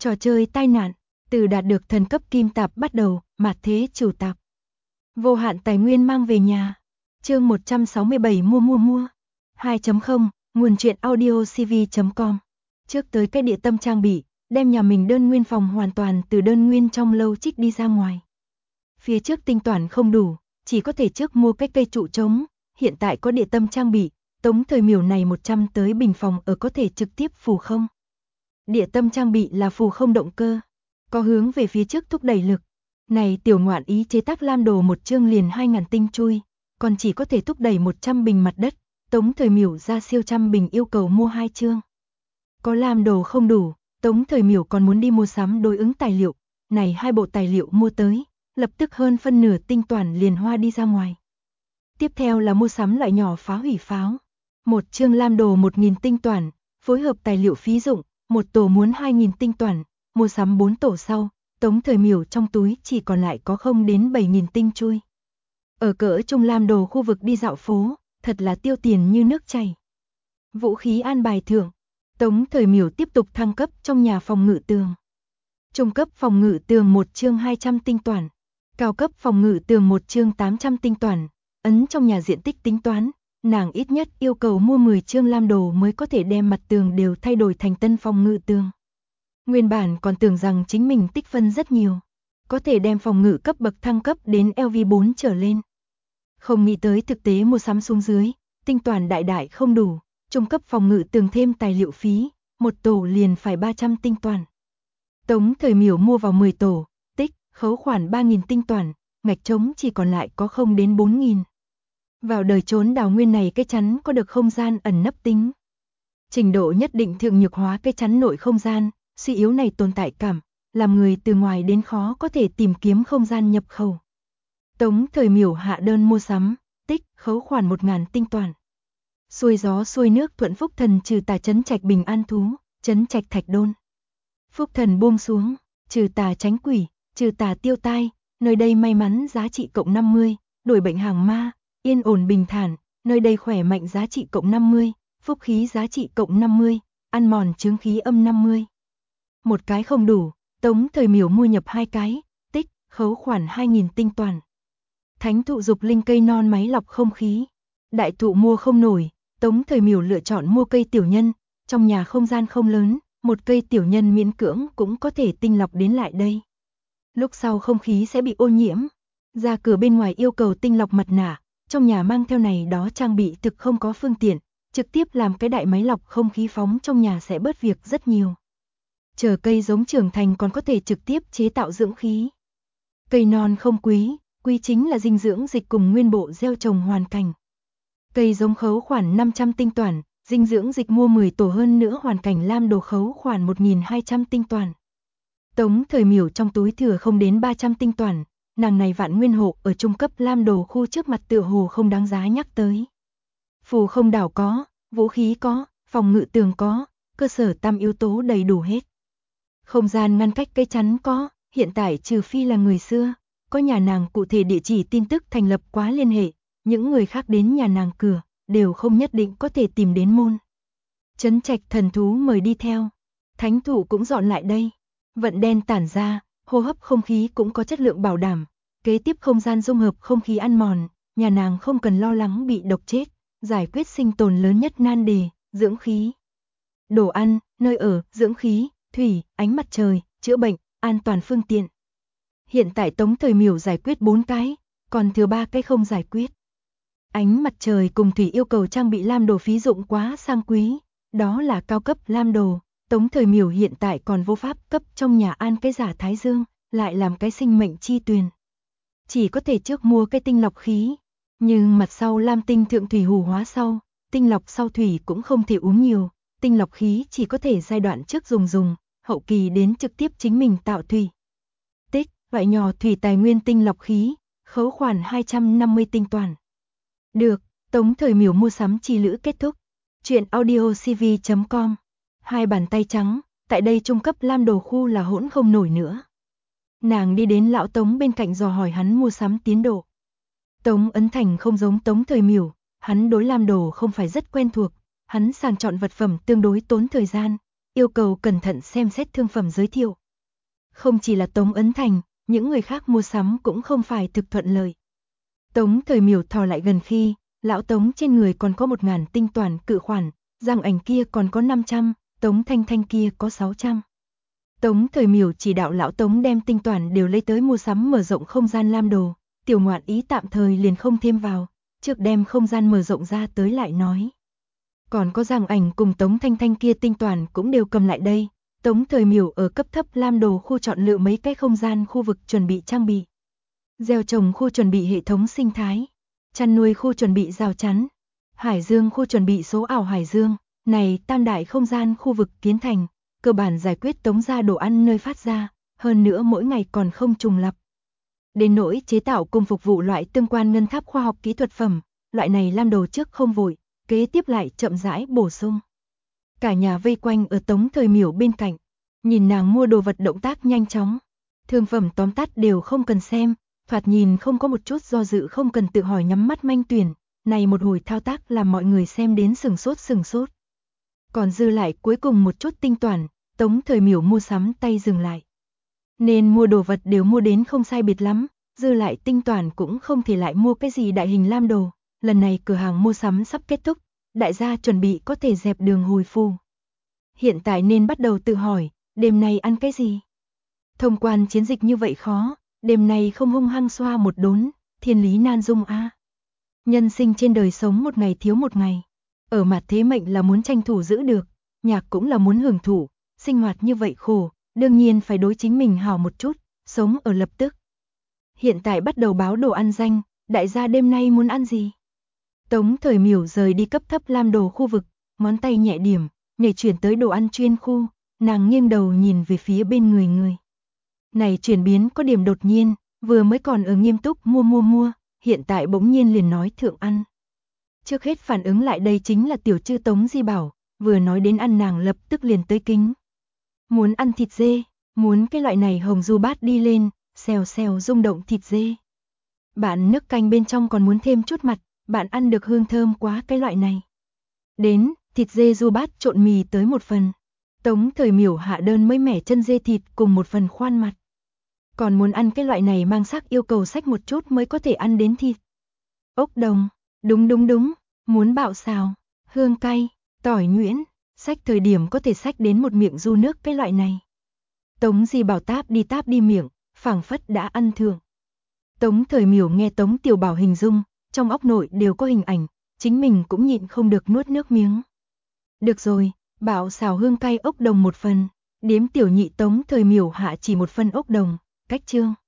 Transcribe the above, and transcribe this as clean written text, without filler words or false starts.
Trò chơi tai nạn, từ đạt được thần cấp kim tạp bắt đầu, mạt thế chủ tạp. Vô hạn tài nguyên mang về nhà. Chương 167 mua. 2.0, nguồn truyện audio cv.com. Trước tới cái địa tâm trang bị, đem nhà mình đơn nguyên phòng hoàn toàn từ đơn nguyên trong lâu trích đi ra ngoài. Phía trước tinh toán không đủ, chỉ có thể trước mua cái cây trụ trống, hiện tại có địa tâm trang bị, Tống Thời Miểu này 100 tới bình phòng ở có thể trực tiếp phù không. Địa tâm trang bị là phù không động cơ, có hướng về phía trước thúc đẩy lực. Này tiểu ngoạn ý chế tác lam đồ một chương liền 2.000 tinh chui, còn chỉ có thể thúc đẩy 100 bình mặt đất, Tống Thời Miểu ra siêu trăm bình yêu cầu mua 2 chương. Có lam đồ không đủ, Tống Thời Miểu còn muốn đi mua sắm đối ứng tài liệu, này 2 bộ tài liệu mua tới, lập tức hơn phân nửa tinh toán liền hoa đi ra ngoài. Tiếp theo là mua sắm loại nhỏ phá hủy pháo. Một chương lam đồ 1.000 tinh toán, phối hợp tài liệu phí dụng, một tổ muốn 2.000 tinh toán, mua sắm 4 tổ sau, Tống Thời Miểu trong túi chỉ còn lại có không đến 7.000 tinh chui. Ở cỡ trung lam đồ khu vực đi dạo phố, thật là tiêu tiền như nước chảy. Vũ khí an bài thưởng, Tống Thời Miểu tiếp tục thăng cấp trong nhà phòng ngự tường. Trung cấp phòng ngự tường 1 chương 200 tinh toán, cao cấp phòng ngự tường 1 chương 800 tinh toán, ấn trong nhà diện tích tính toán, nàng ít nhất yêu cầu mua 10 chương lam đồ mới có thể đem mặt tường đều thay đổi thành tân phòng ngự tường. Nguyên bản còn tưởng rằng chính mình tích phân rất nhiều, có thể đem phòng ngự cấp bậc thăng cấp đến LV4 trở lên. Không nghĩ tới thực tế mua sắm xuống dưới, tinh toán đại không đủ, trung cấp phòng ngự tường thêm tài liệu phí, một tổ liền phải 300 tinh toán. Tống Thời Miểu mua vào 10 tổ, tích, khấu khoản 3.000 tinh toán, ngạch trống chỉ còn lại có không đến 4.000. Vào đời trốn đào nguyên này cái chắn có được không gian ẩn nấp tính. Trình độ nhất định thượng nhược hóa cái chắn nội không gian, suy yếu này tồn tại cảm, làm người từ ngoài đến khó có thể tìm kiếm không gian nhập khẩu. Tống Thời Miểu hạ đơn mua sắm, tích, khấu khoản 1.000 tinh toán. Xuôi gió xuôi nước thuận phúc thần trừ tà trấn trạch bình an thú, trấn trạch thạch đôn. Phúc thần buông xuống, trừ tà tránh quỷ, trừ tà tiêu tai, nơi đây may mắn giá trị cộng 50, đuổi bệnh hàng ma, yên ổn bình thản, nơi đây khỏe mạnh giá trị cộng 50, phúc khí giá trị cộng 50, ăn mòn chướng khí âm 50. Một cái không đủ, Tống Thời Miểu mua nhập 2 cái, tích, khấu khoản 2.000 tinh toán. Thánh thụ dục linh cây non máy lọc không khí. Đại thụ mua không nổi, Tống Thời Miểu lựa chọn mua cây tiểu nhân, trong nhà không gian không lớn, một cây tiểu nhân miễn cưỡng cũng có thể tinh lọc đến lại đây. Lúc sau không khí sẽ bị ô nhiễm, ra cửa bên ngoài yêu cầu tinh lọc mặt nạ, trong nhà mang theo này đó trang bị thực không có phương tiện, trực tiếp làm cái đại máy lọc không khí phóng trong nhà sẽ bớt việc rất nhiều. Chờ cây giống trưởng thành còn có thể trực tiếp chế tạo dưỡng khí. Cây non không quý, quý chính là dinh dưỡng dịch cùng nguyên bộ gieo trồng hoàn cảnh. Cây giống khấu khoản 500 tinh toán, dinh dưỡng dịch mua 10 tổ hơn nữa hoàn cảnh lam đồ khấu khoản 1.200 tinh toán. Tống Thời Miểu trong túi thừa không đến 300 tinh toán, nàng này vạn nguyên hộ ở trung cấp lam đồ khu trước mặt tựa hồ không đáng giá nhắc tới. Phù không đảo có, vũ khí có, phòng ngự tường có, cơ sở tam yếu tố đầy đủ hết. Không gian ngăn cách cây chắn có, hiện tại trừ phi là người xưa, có nhà nàng cụ thể địa chỉ tin tức thành lập quá liên hệ, những người khác đến nhà nàng cửa, đều không nhất định có thể tìm đến môn. Trấn trạch thần thú mời đi theo, thánh thủ cũng dọn lại đây, vận đen tản ra, hô hấp không khí cũng có chất lượng bảo đảm, kế tiếp không gian dung hợp không khí ăn mòn, nhà nàng không cần lo lắng bị độc chết, giải quyết sinh tồn lớn nhất nan đề, dưỡng khí. Đồ ăn, nơi ở, dưỡng khí, thủy, ánh mặt trời, chữa bệnh, an toàn phương tiện. Hiện tại Tống Thời Miểu giải quyết 4 cái, còn thừa 3 cái không giải quyết. Ánh mặt trời cùng thủy yêu cầu trang bị lam đồ phí dụng quá sang quý, đó là cao cấp lam đồ. Tống Thời Miểu hiện tại còn vô pháp cấp trong nhà an cái giả thái dương, lại làm cái sinh mệnh chi tuyền. Chỉ có thể trước mua cái tinh lọc khí, nhưng mặt sau lam tinh thượng thủy hủ hóa sau, tinh lọc sau thủy cũng không thể uống nhiều, tinh lọc khí chỉ có thể giai đoạn trước dùng, hậu kỳ đến trực tiếp chính mình tạo thủy. Tích, loại nhỏ thủy tài nguyên tinh lọc khí, khấu khoản 250 tinh toán. Được, Tống Thời Miểu mua sắm chi lữ kết thúc. Chuyện audio cv.com. 2 bàn tay trắng, tại đây trung cấp lam đồ khu là hỗn không nổi nữa. Nàng đi đến lão Tống bên cạnh dò hỏi hắn mua sắm tiến độ. Tống Ấn Thành không giống Tống Thời Miểu, hắn đối lam đồ không phải rất quen thuộc, hắn sàng chọn vật phẩm tương đối tốn thời gian, yêu cầu cẩn thận xem xét thương phẩm giới thiệu. Không chỉ là Tống Ấn Thành, những người khác mua sắm cũng không phải thực thuận lợi. Tống Thời Miểu thò lại gần khi, lão Tống trên người còn có 1000 tinh toàn cự khoản, Giang Ảnh kia còn có 500, Tống Thanh Thanh kia có 600. Tống Thời Miểu chỉ đạo lão Tống đem tinh toàn đều lấy tới mua sắm mở rộng không gian lam đồ, tiểu ngoạn ý tạm thời liền không thêm vào, trước đem không gian mở rộng ra tới lại nói. Còn có Giang Ảnh cùng Tống Thanh Thanh kia tinh toàn cũng đều cầm lại đây, Tống Thời Miểu ở cấp thấp lam đồ khu chọn lựa mấy cái không gian khu vực chuẩn bị trang bị. Gieo trồng khu chuẩn bị hệ thống sinh thái, chăn nuôi khu chuẩn bị rào chắn, hải dương khu chuẩn bị số ảo hải dương, này tam đại không gian khu vực kiến thành, cơ bản giải quyết Tống gia đồ ăn nơi phát ra, hơn nữa mỗi ngày còn không trùng lặp. Đến nỗi chế tạo cùng phục vụ loại tương quan ngân tháp khoa học kỹ thuật phẩm, loại này lam đồ trước không vội, kế tiếp lại chậm rãi bổ sung. Cả nhà vây quanh ở Tống Thời Miểu bên cạnh, nhìn nàng mua đồ vật động tác nhanh chóng, thương phẩm tóm tắt đều không cần xem, thoạt nhìn không có một chút do dự, không cần tự hỏi, nhắm mắt manh tuyển, này một hồi thao tác làm mọi người xem đến sừng sốt. Còn dư lại cuối cùng một chút tinh toàn, Tống Thời Miểu mua sắm tay dừng lại. Nên mua đồ vật đều mua đến không sai biệt lắm, dư lại tinh toàn cũng không thể lại mua cái gì đại hình lam đồ, lần này cửa hàng mua sắm sắp kết thúc, đại gia chuẩn bị có thể dẹp đường hồi phu. Hiện tại nên bắt đầu tự hỏi, đêm nay ăn cái gì? Thông quan chiến dịch như vậy khó, đêm nay không hung hăng xoa một đốn, thiên lý nan dung a. Nhân sinh trên đời sống một ngày thiếu một ngày, ở mặt thế mệnh là muốn tranh thủ giữ được, nhạc cũng là muốn hưởng thụ, sinh hoạt như vậy khổ, đương nhiên phải đối chính mình hảo một chút, sống ở lập tức. Hiện tại bắt đầu báo đồ ăn danh, đại gia đêm nay muốn ăn gì? Tống Thời Miểu rời đi cấp thấp lam đồ khu vực, ngón tay nhẹ điểm, nhảy chuyển tới đồ ăn chuyên khu, nàng nghiêng đầu nhìn về phía bên người. Này chuyển biến có điểm đột nhiên, vừa mới còn ở nghiêm túc mua, hiện tại bỗng nhiên liền nói thượng ăn. Trước hết phản ứng lại đây chính là tiểu chư Tống Di Bảo, vừa nói đến ăn nàng lập tức liền tới kính. Muốn ăn thịt dê, muốn cái loại này hồng du bát đi lên, xèo xèo rung động thịt dê. Bạn nước canh bên trong còn muốn thêm chút mặt, bạn ăn được hương thơm quá cái loại này. Đến, thịt dê du bát trộn mì tới một phần. Tống Thời Miểu hạ đơn mới mẻ chân dê thịt cùng một phần khoan mặt. Còn muốn ăn cái loại này mang sắc yêu cầu xách một chút mới có thể ăn đến thịt. Ốc đồng, đúng, muốn bạo xào, hương cay, tỏi nhuyễn, xách thời điểm có thể xách đến một miệng du nước cái loại này. Tống Di Bảo táp đi miệng, phảng phất đã ăn thượng. Tống Thời Miểu nghe Tống Tiểu Bảo hình dung, trong óc nội đều có hình ảnh, chính mình cũng nhịn không được nuốt nước miếng. Được rồi, bạo xào hương cay ốc đồng một phần, điếm tiểu nhị Tống Thời Miểu hạ chỉ một phần ốc đồng, cách chương.